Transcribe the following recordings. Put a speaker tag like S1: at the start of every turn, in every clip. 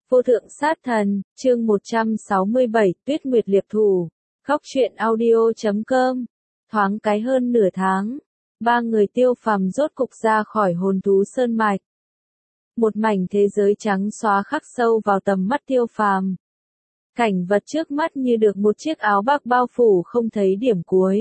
S1: Vô thượng sát thần, chương 167, Tuyết Nguyệt Liệp Thủ. Khóc truyện audio.com. Thoáng cái hơn nửa tháng, ba người Tiêu Phàm rốt cục ra khỏi hồn thú sơn mạch. Một mảnh thế giới trắng xóa khắc sâu vào tầm mắt Tiêu Phàm. Cảnh vật trước mắt như được một chiếc áo bạc bao phủ không thấy điểm cuối.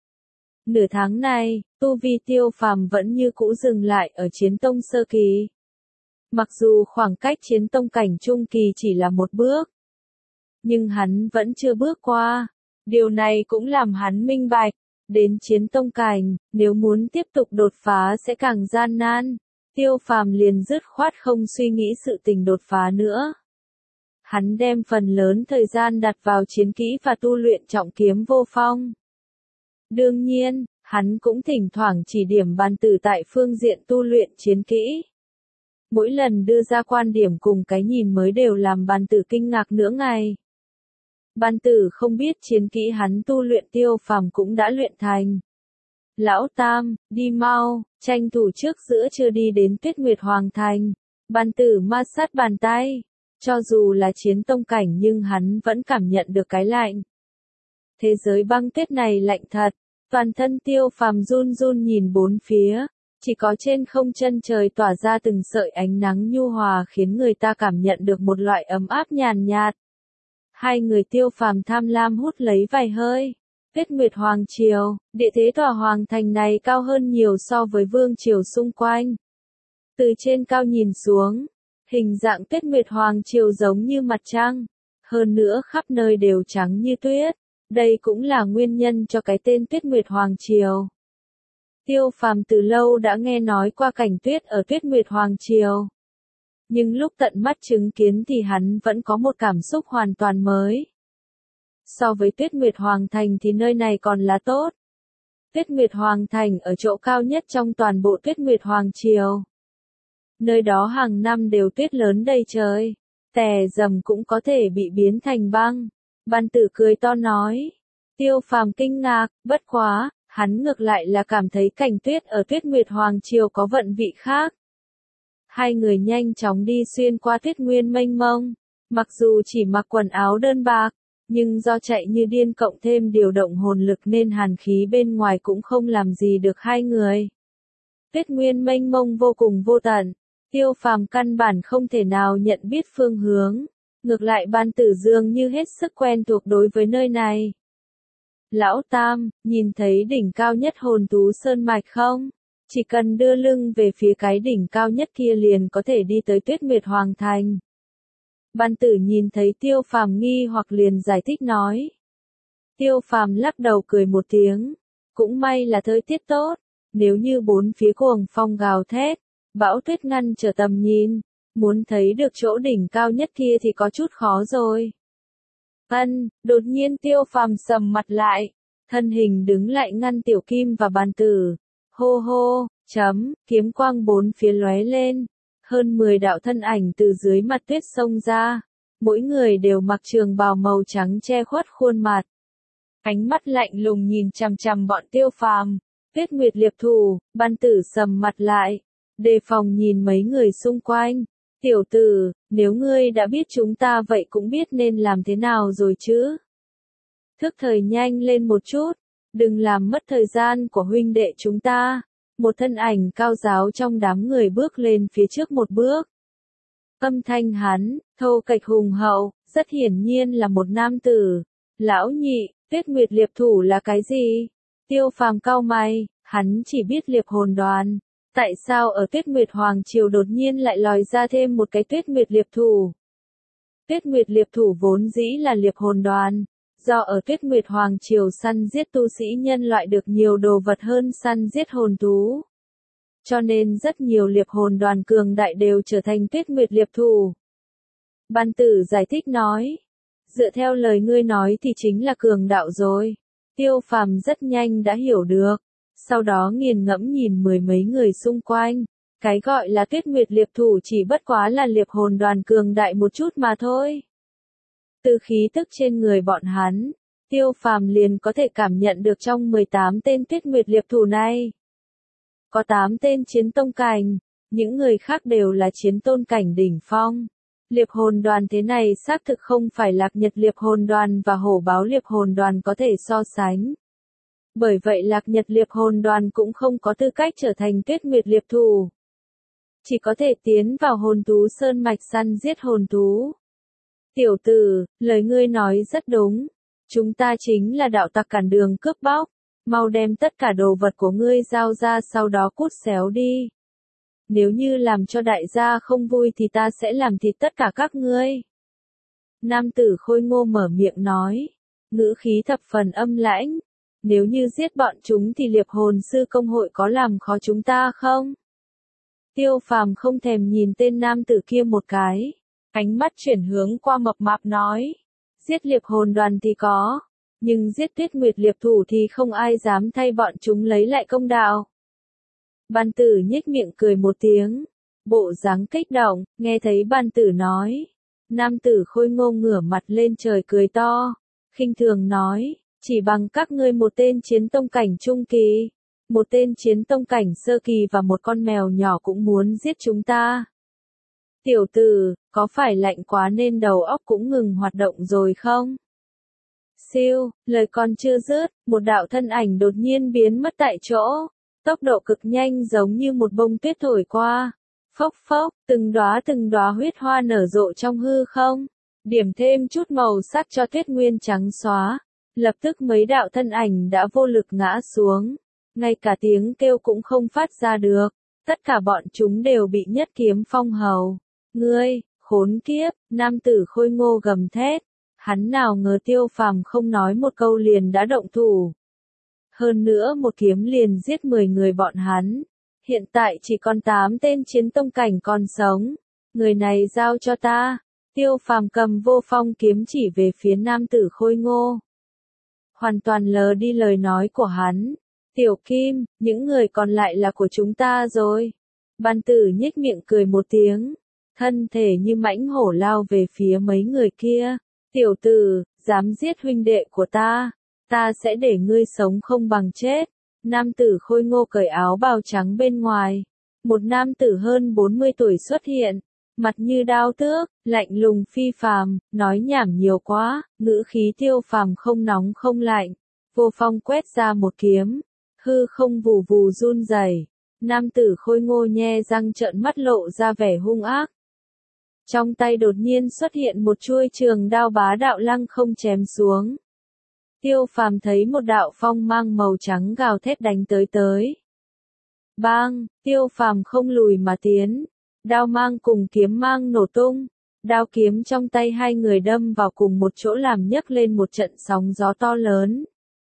S1: Nửa tháng này, tu vi Tiêu Phàm vẫn như cũ dừng lại ở chiến tông sơ kỳ. Mặc dù khoảng cách chiến tông cảnh trung kỳ chỉ là một bước, nhưng hắn vẫn chưa bước qua. Điều này cũng làm hắn minh bạch, đến chiến tông cảnh, nếu muốn tiếp tục đột phá sẽ càng gian nan. Tiêu Phàm liền dứt khoát không suy nghĩ sự tình đột phá nữa. Hắn đem phần lớn thời gian đặt vào chiến kỹ và tu luyện trọng kiếm vô phong. Đương nhiên, hắn cũng thỉnh thoảng chỉ điểm Bàn Tử tại phương diện tu luyện chiến kỹ. Mỗi lần đưa ra quan điểm cùng cái nhìn mới đều làm Bàn Tử kinh ngạc nửa ngày. Bàn Tử không biết chiến kỹ hắn tu luyện Tiêu Phàm cũng đã luyện thành. Lão Tam, đi mau, tranh thủ trước giữa trưa đi đến Tuyết Nguyệt Hoàng Thành. Bàn Tử ma sát bàn tay. Cho dù là chiến tông cảnh nhưng hắn vẫn cảm nhận được cái lạnh. Thế giới băng tuyết này lạnh thật. Toàn thân Tiêu Phàm run run nhìn bốn phía. Chỉ có trên không chân trời tỏa ra từng sợi ánh nắng nhu hòa khiến người ta cảm nhận được một loại ấm áp nhàn nhạt. Hai người Tiêu Phàm tham lam hút lấy vài hơi. Tuyết Nguyệt Hoàng Triều, địa thế tòa hoàng thành này cao hơn nhiều so với vương triều xung quanh. Từ trên cao nhìn xuống, hình dạng Tuyết Nguyệt Hoàng Triều giống như mặt trăng. Hơn nữa khắp nơi đều trắng như tuyết. Đây cũng là nguyên nhân cho cái tên Tuyết Nguyệt Hoàng Triều. Tiêu Phàm từ lâu đã nghe nói qua cảnh tuyết ở Tuyết Nguyệt Hoàng Triều. Nhưng lúc tận mắt chứng kiến thì hắn vẫn có một cảm xúc hoàn toàn mới. So với Tuyết Nguyệt Hoàng Thành thì nơi này còn là tốt. Tuyết Nguyệt Hoàng Thành ở chỗ cao nhất trong toàn bộ Tuyết Nguyệt Hoàng Triều. Nơi đó hàng năm đều tuyết lớn đầy trời. Tè dầm cũng có thể bị biến thành băng. Bàn Tử cười to nói. Tiêu Phàm kinh ngạc, bất quá. Hắn ngược lại là cảm thấy cảnh tuyết ở Tuyết Nguyệt Hoàng Triều có vận vị khác. Hai người nhanh chóng đi xuyên qua tuyết nguyên mênh mông. Mặc dù chỉ mặc quần áo đơn bạc, nhưng do chạy như điên cộng thêm điều động hồn lực nên hàn khí bên ngoài cũng không làm gì được hai người. Tuyết nguyên mênh mông vô cùng vô tận. Tiêu Phàm căn bản không thể nào nhận biết phương hướng. Ngược lại Bàn Tử dường như hết sức quen thuộc đối với nơi này. Lão Tam, nhìn thấy đỉnh cao nhất hồn thú sơn mạch không? Chỉ cần đưa lưng về phía cái đỉnh cao nhất kia liền có thể đi tới Tuyết Nguyệt Hoàng Thành. Bàn Tử nhìn thấy Tiêu Phàm nghi hoặc liền giải thích nói. Tiêu Phàm lắc đầu cười một tiếng. Cũng may là thời tiết tốt. Nếu như bốn phía cuồng phong gào thét, bão tuyết ngăn trở tầm nhìn, muốn thấy được chỗ đỉnh cao nhất kia thì có chút khó rồi. Đột nhiên Tiêu Phàm sầm mặt lại, thân hình đứng lại ngăn Tiểu Kim và Bàn Tử. Hô hô, kiếm quang bốn phía lóe lên, hơn 10 đạo thân ảnh từ dưới mặt tuyết xông ra, mỗi người đều mặc trường bào màu trắng che khuất khuôn mặt. Ánh mắt lạnh lùng nhìn chằm chằm bọn Tiêu Phàm. Tuyết Nguyệt Liệp Thủ, Bàn Tử sầm mặt lại, đề phòng nhìn mấy người xung quanh. Tiểu tử, nếu ngươi đã biết chúng ta vậy cũng biết nên làm thế nào rồi chứ. Thức thời nhanh lên một chút, đừng làm mất thời gian của huynh đệ chúng ta. Một thân ảnh cao giáo trong đám người bước lên phía trước một bước. Âm thanh hắn, thô kệch hùng hậu, rất hiển nhiên là một nam tử. Lão nhị, Tuyết Nguyệt Liệp Thủ là cái gì? Tiêu Phàm cau mày, hắn chỉ biết liệp hồn đoàn. Tại sao ở Tuyết Nguyệt Hoàng Triều đột nhiên lại lòi ra thêm một cái Tuyết Nguyệt Liệp Thủ? Tuyết Nguyệt Liệp Thủ vốn dĩ là liệp hồn đoàn. Do ở Tuyết Nguyệt Hoàng Triều săn giết tu sĩ nhân loại được nhiều đồ vật hơn săn giết hồn thú. Cho nên rất nhiều liệp hồn đoàn cường đại đều trở thành Tuyết Nguyệt Liệp Thủ. Bàn Tử giải thích nói. Dựa theo lời ngươi nói thì chính là cường đạo rồi. Tiêu Phàm rất nhanh đã hiểu được. Sau đó nghiền ngẫm nhìn mười mấy người xung quanh. Cái gọi là Tuyết Nguyệt Liệp Thủ chỉ bất quá là liệp hồn đoàn cường đại một chút mà thôi. Từ khí tức trên người bọn hắn, Tiêu Phàm liền có thể cảm nhận được trong 18 tên Tuyết Nguyệt Liệp Thủ này. Có 8 tên chiến tông cảnh, những người khác đều là chiến tôn cảnh đỉnh phong. Liệp hồn đoàn thế này xác thực không phải Lạc Nhật Liệp hồn đoàn và Hổ Báo Liệp hồn đoàn có thể so sánh. Bởi vậy Lạc Nhật Liệp hồn đoàn cũng không có tư cách trở thành Tuyết Nguyệt Liệp thù. Chỉ có thể tiến vào hồn thú sơn mạch săn giết hồn thú. Tiểu tử, lời ngươi nói rất đúng. Chúng ta chính là đạo tặc cản đường cướp bóc. Mau đem tất cả đồ vật của ngươi giao ra sau đó cút xéo đi. Nếu như làm cho đại gia không vui thì ta sẽ làm thịt tất cả các ngươi. Nam tử khôi ngô mở miệng nói. Ngữ khí thập phần âm lãnh. Nếu như giết bọn chúng thì liệp hồn sư công hội có làm khó chúng ta không? Tiêu Phàm không thèm nhìn tên nam tử kia một cái. Ánh mắt chuyển hướng qua mập mạp nói. Giết liệp hồn đoàn thì có. Nhưng giết Tuyết Nguyệt Liệp thủ thì không ai dám thay bọn chúng lấy lại công đạo. Ban tử nhếch miệng cười một tiếng. Bộ dáng kích động, nghe thấy ban tử nói. Nam tử khôi ngô ngửa mặt lên trời cười to. Khinh thường nói. Chỉ bằng các ngươi một tên chiến tông cảnh trung kỳ. Một tên chiến tông cảnh sơ kỳ và một con mèo nhỏ cũng muốn giết chúng ta. Tiểu tử, có phải lạnh quá nên đầu óc cũng ngừng hoạt động rồi không? Siêu, lời còn chưa dứt, một đạo thân ảnh đột nhiên biến mất tại chỗ. Tốc độ cực nhanh giống như một bông tuyết thổi qua. Phốc phốc, từng đóa huyết hoa nở rộ trong hư không. Điểm thêm chút màu sắc cho tuyết nguyên trắng xóa. Lập tức mấy đạo thân ảnh đã vô lực ngã xuống. Ngay cả tiếng kêu cũng không phát ra được. Tất cả bọn chúng đều bị nhất kiếm phong hầu. Ngươi, khốn kiếp, nam tử khôi ngô gầm thét. Hắn nào ngờ Tiêu Phàm không nói một câu liền đã động thủ. Hơn nữa một kiếm liền giết 10 người bọn hắn. Hiện tại chỉ còn 8 tên chiến tông cảnh còn sống. Người này giao cho ta. Tiêu Phàm cầm vô phong kiếm chỉ về phía nam tử khôi ngô. Hoàn toàn lờ đi lời nói của hắn. Tiểu Kim, những người còn lại là của chúng ta rồi. Ban tử nhếch miệng cười một tiếng. Thân thể như mãnh hổ lao về phía mấy người kia. Tiểu tử, dám giết huynh đệ của ta. Ta sẽ để ngươi sống không bằng chết. Nam tử khôi ngô cởi áo bào trắng bên ngoài. Một nam tử hơn 40 tuổi xuất hiện. Mặt như đao tước, lạnh lùng phi phàm, nói nhảm nhiều quá, ngữ khí Tiêu Phàm không nóng không lạnh. Vô phong quét ra một kiếm. Hư không vù vù run rẩy. Nam tử khôi ngô nhe răng trợn mắt lộ ra vẻ hung ác. Trong tay đột nhiên xuất hiện một chuôi trường đao bá đạo lăng không chém xuống. Tiêu Phàm thấy một đạo phong mang màu trắng gào thét đánh tới. Bang, Tiêu Phàm không lùi mà tiến. Đao mang cùng kiếm mang nổ tung. Đao kiếm trong tay hai người đâm vào cùng một chỗ làm nhấc lên một trận sóng gió to lớn.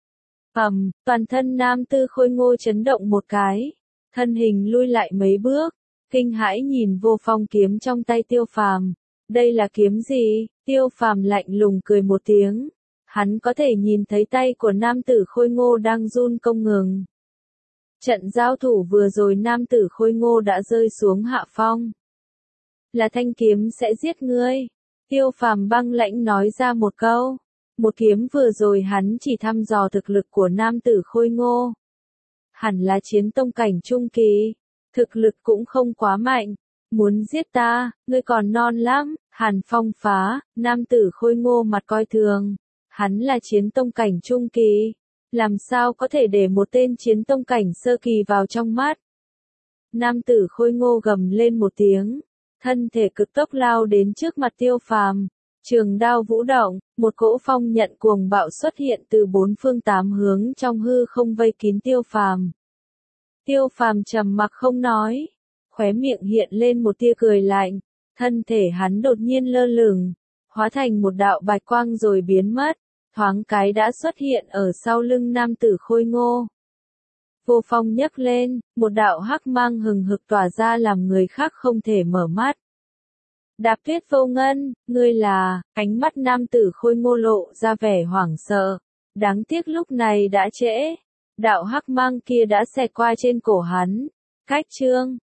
S1: Toàn thân nam tử khôi ngô chấn động một cái. Thân hình lui lại mấy bước. Kinh hãi nhìn vô phong kiếm trong tay Tiêu Phàm. Đây là kiếm gì? Tiêu Phàm lạnh lùng cười một tiếng. Hắn có thể nhìn thấy tay của nam tử khôi ngô đang run không ngừng. Trận giao thủ vừa rồi nam tử khôi ngô đã rơi xuống hạ phong. Là thanh kiếm sẽ giết ngươi. Tiêu Phàm băng lãnh nói ra một câu. Một kiếm vừa rồi hắn chỉ thăm dò thực lực của nam tử khôi ngô. Hẳn là chiến tông cảnh trung kỳ. Thực lực cũng không quá mạnh. Muốn giết ta, ngươi còn non lắm. Hàn Phong phá, nam tử khôi ngô mặt coi thường. Hắn là chiến tông cảnh trung kỳ. Làm sao có thể để một tên chiến tông cảnh sơ kỳ vào trong mắt. Nam tử khôi ngô gầm lên một tiếng. Thân thể cực tốc lao đến trước mặt Tiêu Phàm. Trường đao vũ động, một cỗ phong nhận cuồng bạo xuất hiện từ 4 phương 8 hướng trong hư không vây kín Tiêu Phàm. Tiêu Phàm trầm mặc không nói. Khóe miệng hiện lên một tia cười lạnh. Thân thể hắn đột nhiên lơ lửng. Hóa thành một đạo bạch quang rồi biến mất. Thoáng cái đã xuất hiện ở sau lưng nam tử khôi ngô. Vô phong nhấc lên, một đạo hắc mang hừng hực tỏa ra làm người khác không thể mở mắt. Đạp Tuyết Vô Ngân, ngươi là, ánh mắt nam tử khôi ngô lộ ra vẻ hoảng sợ. Đáng tiếc lúc này đã trễ. Đạo hắc mang kia đã xẹt qua trên cổ hắn. Cách chương